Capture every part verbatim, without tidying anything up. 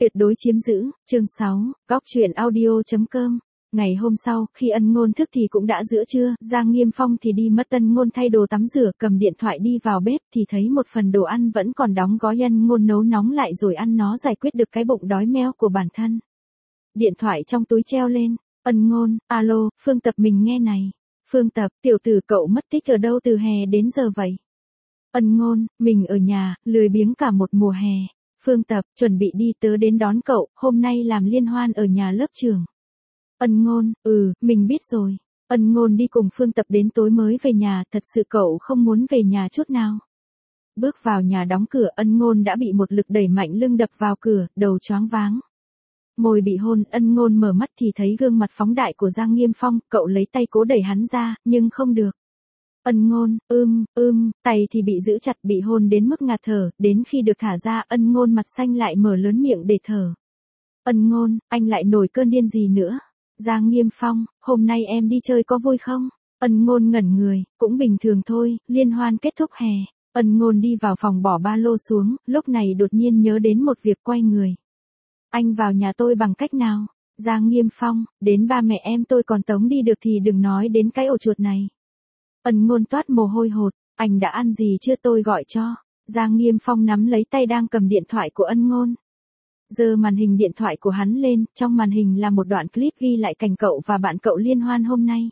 Tuyệt đối chiếm giữ, chương sáu, góc truyện audio.com. Ngày hôm sau, khi Ân Ngôn thức thì cũng đã giữa trưa, Giang Nghiêm Phong thì đi mất Ân Ngôn thay đồ tắm rửa, cầm điện thoại đi vào bếp thì thấy một phần đồ ăn vẫn còn đóng gói. Ân Ngôn nấu nóng lại rồi ăn nó giải quyết được cái bụng đói meo của bản thân. Điện thoại trong túi treo lên, Ân Ngôn, alo, Phương Tập mình nghe này. Phương Tập, tiểu tử cậu mất tích ở đâu từ hè đến giờ vậy? Ân Ngôn, mình ở nhà, lười biếng cả một mùa hè. Phương Tập, chuẩn bị đi tớ đến đón cậu, hôm nay làm liên hoan ở nhà lớp trường. Ân Ngôn, ừ, mình biết rồi. Ân Ngôn đi cùng Phương Tập đến tối mới về nhà, thật sự cậu không muốn về nhà chút nào. Bước vào nhà đóng cửa, Ân Ngôn đã bị một lực đẩy mạnh lưng đập vào cửa, đầu choáng váng. Môi bị hôn, Ân Ngôn mở mắt thì thấy gương mặt phóng đại của Giang Nghiêm Phong, cậu lấy tay cố đẩy hắn ra, nhưng không được. Ân Ngôn, ưm, ưm, tay thì bị giữ chặt, bị hôn đến mức ngạt thở, đến khi được thả ra, Ân Ngôn mặt xanh lại mở lớn miệng để thở. Ân Ngôn, anh lại nổi cơn điên gì nữa? Giang Nghiêm Phong, hôm nay em đi chơi có vui không? Ân Ngôn ngẩn người, cũng bình thường thôi, liên hoan kết thúc hè. Ân Ngôn đi vào phòng bỏ ba lô xuống, lúc này đột nhiên nhớ đến một việc, quay người. Anh vào nhà tôi bằng cách nào? Giang Nghiêm Phong, đến ba mẹ em tôi còn tống đi được thì đừng nói đến cái ổ chuột này. Ân Ngôn toát mồ hôi hột, anh đã ăn gì chưa tôi gọi cho. Giang Nghiêm Phong nắm lấy tay đang cầm điện thoại của Ân Ngôn. Giơ màn hình điện thoại của hắn lên, trong màn hình là một đoạn clip ghi lại cảnh cậu và bạn cậu liên hoan hôm nay.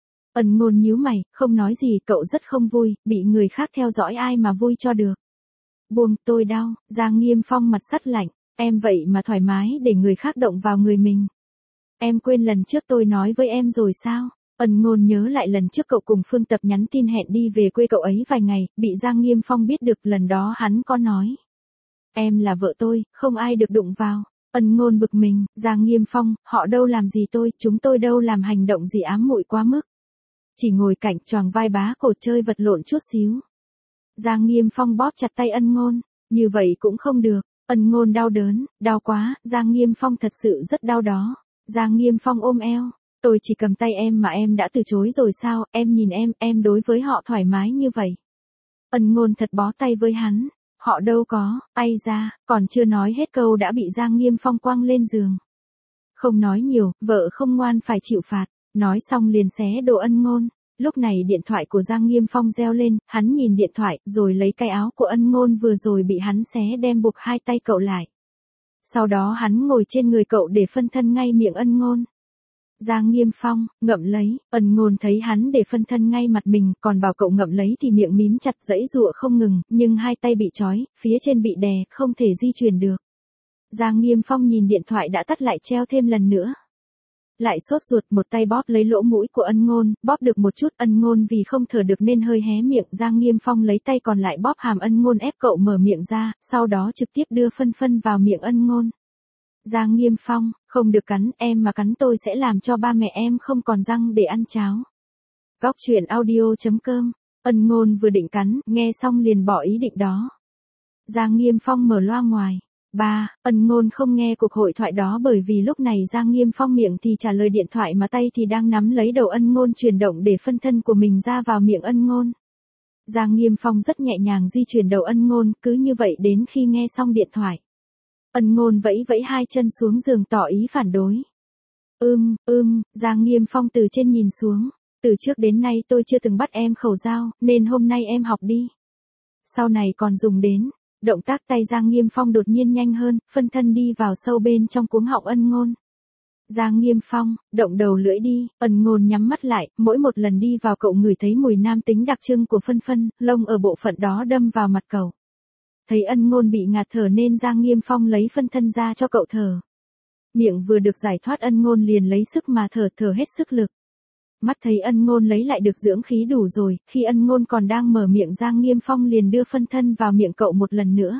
Ân Ngôn nhíu mày, không nói gì, cậu rất không vui, bị người khác theo dõi ai mà vui cho được. Buông, tôi đau. Giang Nghiêm Phong mặt sắt lạnh, em vậy mà thoải mái để người khác động vào người mình. Em quên lần trước tôi nói với em rồi sao? Ân Ngôn nhớ lại lần trước cậu cùng Phương Tập nhắn tin hẹn đi về quê cậu ấy vài ngày, bị Giang Nghiêm Phong biết được, lần đó hắn có nói. Em là vợ tôi, không ai được đụng vào. Ân Ngôn bực mình, Giang Nghiêm Phong, họ đâu làm gì tôi, chúng tôi đâu làm hành động gì ám muội quá mức. Chỉ ngồi cạnh choàng vai bá cổ chơi vật lộn chút xíu. Giang Nghiêm Phong bóp chặt tay Ân Ngôn, như vậy cũng không được. Ân Ngôn đau đớn, đau quá, Giang Nghiêm Phong thật sự rất đau đó. Giang Nghiêm Phong ôm eo. Tôi chỉ cầm tay em mà em đã từ chối rồi sao, em nhìn em, em đối với họ thoải mái như vậy. Ân Ngôn thật bó tay với hắn, họ đâu có, ai ra, còn chưa nói hết câu đã bị Giang Nghiêm Phong quăng lên giường. Không nói nhiều, vợ không ngoan phải chịu phạt, nói xong liền xé đồ Ân Ngôn. Lúc này điện thoại của Giang Nghiêm Phong reo lên, hắn nhìn điện thoại, rồi lấy cái áo của Ân Ngôn vừa rồi bị hắn xé đem buộc hai tay cậu lại. Sau đó hắn ngồi trên người cậu để phân thân ngay miệng Ân Ngôn. Giang Nghiêm Phong, ngậm lấy, Ân Ngôn thấy hắn để phân thân ngay mặt mình, còn bảo cậu ngậm lấy thì miệng mím chặt giãy giụa không ngừng, nhưng hai tay bị trói, phía trên bị đè, không thể di chuyển được. Giang Nghiêm Phong nhìn điện thoại đã tắt lại treo thêm lần nữa. Lại sốt ruột, một tay bóp lấy lỗ mũi của Ân Ngôn, bóp được một chút, Ân Ngôn vì không thở được nên hơi hé miệng, Giang Nghiêm Phong lấy tay còn lại bóp hàm Ân Ngôn ép cậu mở miệng ra, sau đó trực tiếp đưa phân phân vào miệng Ân Ngôn. Giang Nghiêm Phong, không được cắn, em mà cắn tôi sẽ làm cho ba mẹ em không còn răng để ăn cháo. Góc truyện audio.com. Ân Ngôn vừa định cắn, nghe xong liền bỏ ý định đó. Giang Nghiêm Phong mở loa ngoài. Ba, Ân Ngôn không nghe cuộc hội thoại đó bởi vì lúc này Giang Nghiêm Phong miệng thì trả lời điện thoại mà tay thì đang nắm lấy đầu Ân Ngôn chuyển động để phân thân của mình ra vào miệng Ân Ngôn. Giang Nghiêm Phong rất nhẹ nhàng di chuyển đầu Ân Ngôn, cứ như vậy đến khi nghe xong điện thoại. Ân Ngôn vẫy vẫy hai chân xuống giường tỏ ý phản đối. Ưm, ưm, Giang Nghiêm Phong từ trên nhìn xuống. Từ trước đến nay tôi chưa từng bắt em khẩu dao, nên hôm nay em học đi. Sau này còn dùng đến. Động tác tay Giang Nghiêm Phong đột nhiên nhanh hơn, phân thân đi vào sâu bên trong cuống họng Ân Ngôn. Giang Nghiêm Phong, động đầu lưỡi đi, Ân Ngôn nhắm mắt lại, mỗi một lần đi vào cậu ngửi thấy mùi nam tính đặc trưng của phân phân, lông ở bộ phận đó đâm vào mặt cậu. Thấy Ân Ngôn bị ngạt thở nên Giang Nghiêm Phong lấy phân thân ra cho cậu thở. Miệng vừa được giải thoát Ân Ngôn liền lấy sức mà thở thở hết sức lực. Mắt thấy Ân Ngôn lấy lại được dưỡng khí đủ rồi, khi Ân Ngôn còn đang mở miệng Giang Nghiêm Phong liền đưa phân thân vào miệng cậu một lần nữa.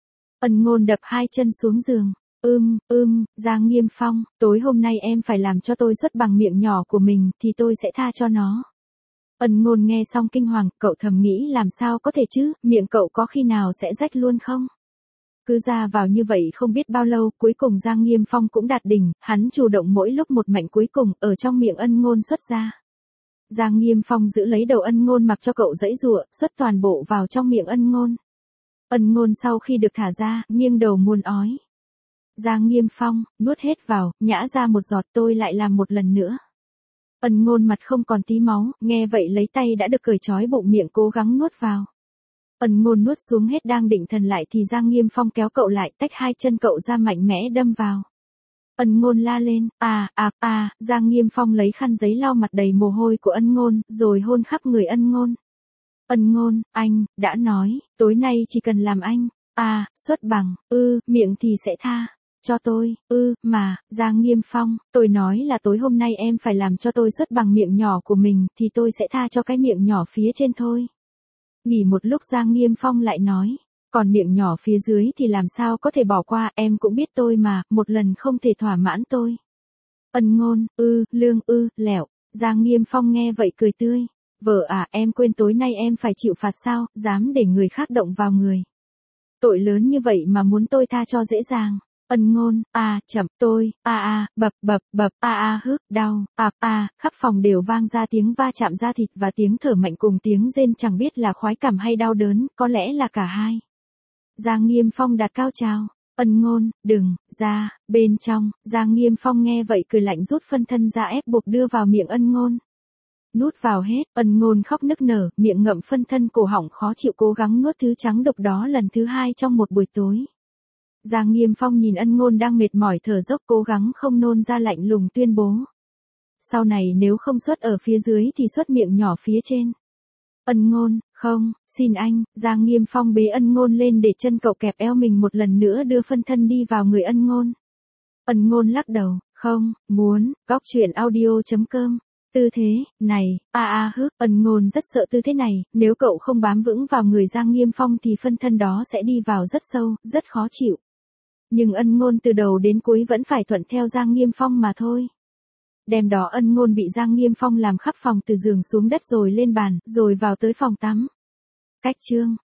Ân Ngôn đập hai chân xuống giường. Ưm, ưm, Giang Nghiêm Phong, tối hôm nay em phải làm cho tôi xuất bằng miệng nhỏ của mình thì tôi sẽ tha cho nó. Ân Ngôn nghe xong kinh hoàng, cậu thầm nghĩ làm sao có thể chứ, miệng cậu có khi nào sẽ rách luôn không? Cứ ra vào như vậy không biết bao lâu, cuối cùng Giang Nghiêm Phong cũng đạt đỉnh, hắn chủ động mỗi lúc một mạnh cuối cùng, ở trong miệng Ân Ngôn xuất ra. Giang Nghiêm Phong giữ lấy đầu Ân Ngôn mặc cho cậu giãy giụa, xuất toàn bộ vào trong miệng Ân Ngôn. Ân Ngôn sau khi được thả ra, nghiêng đầu muốn ói. Giang Nghiêm Phong, nuốt hết vào, nhã ra một giọt tôi lại làm một lần nữa. Ân Ngôn mặt không còn tí máu, nghe vậy lấy tay đã được cởi trói bụng miệng cố gắng nuốt vào. Ân Ngôn nuốt xuống hết đang định thần lại thì Giang Nghiêm Phong kéo cậu lại tách hai chân cậu ra mạnh mẽ đâm vào. Ân Ngôn la lên, à, à, à, Giang Nghiêm Phong lấy khăn giấy lau mặt đầy mồ hôi của Ân Ngôn, rồi hôn khắp người Ân Ngôn. Ân Ngôn, anh, đã nói, tối nay chỉ cần làm anh, à, xuất bằng, ư, miệng thì sẽ tha. Cho tôi, ư, mà, Giang Nghiêm Phong, tôi nói là tối hôm nay em phải làm cho tôi xuất bằng miệng nhỏ của mình, thì tôi sẽ tha cho cái miệng nhỏ phía trên thôi. Nghỉ một lúc Giang Nghiêm Phong lại nói, còn miệng nhỏ phía dưới thì làm sao có thể bỏ qua, em cũng biết tôi mà, một lần không thể thỏa mãn tôi. Ân Ngôn, ư, lương, ư, lẹo, Giang Nghiêm Phong nghe vậy cười tươi. Vợ à, em quên tối nay em phải chịu phạt sao, dám để người khác động vào người. Tội lớn như vậy mà muốn tôi tha cho dễ dàng. Ân Ngôn, à, chậm, tôi, à à, bập bập bập, à à hức, đau, à à, khắp phòng đều vang ra tiếng va chạm da thịt và tiếng thở mạnh cùng tiếng rên chẳng biết là khoái cảm hay đau đớn, có lẽ là cả hai. Giang Nghiêm Phong đạt cao trào. Ân Ngôn, đừng, ra, bên trong, Giang Nghiêm Phong nghe vậy cười lạnh rút phân thân ra ép buộc đưa vào miệng Ân Ngôn. Nuốt vào hết, Ân Ngôn khóc nức nở, miệng ngậm phân thân cổ họng khó chịu cố gắng nuốt thứ trắng độc đó lần thứ hai trong một buổi tối. Giang Nghiêm Phong nhìn Ân Ngôn đang mệt mỏi thở dốc cố gắng không nôn ra lạnh lùng tuyên bố. Sau này nếu không xuất ở phía dưới thì xuất miệng nhỏ phía trên. Ân Ngôn, không, xin anh, Giang Nghiêm Phong bế Ân Ngôn lên để chân cậu kẹp eo mình một lần nữa đưa phân thân đi vào người Ân Ngôn. Ân Ngôn lắc đầu, không, muốn, góc truyện audio chấm com. Tư thế, này, a a hức, Ân Ngôn rất sợ tư thế này, nếu cậu không bám vững vào người Giang Nghiêm Phong thì phân thân đó sẽ đi vào rất sâu, rất khó chịu. Nhưng Ân Ngôn từ đầu đến cuối vẫn phải thuận theo Giang Nghiêm Phong mà thôi. Đêm đó Ân Ngôn bị Giang Nghiêm Phong làm khắp phòng từ giường xuống đất rồi lên bàn, rồi vào tới phòng tắm. Cách chương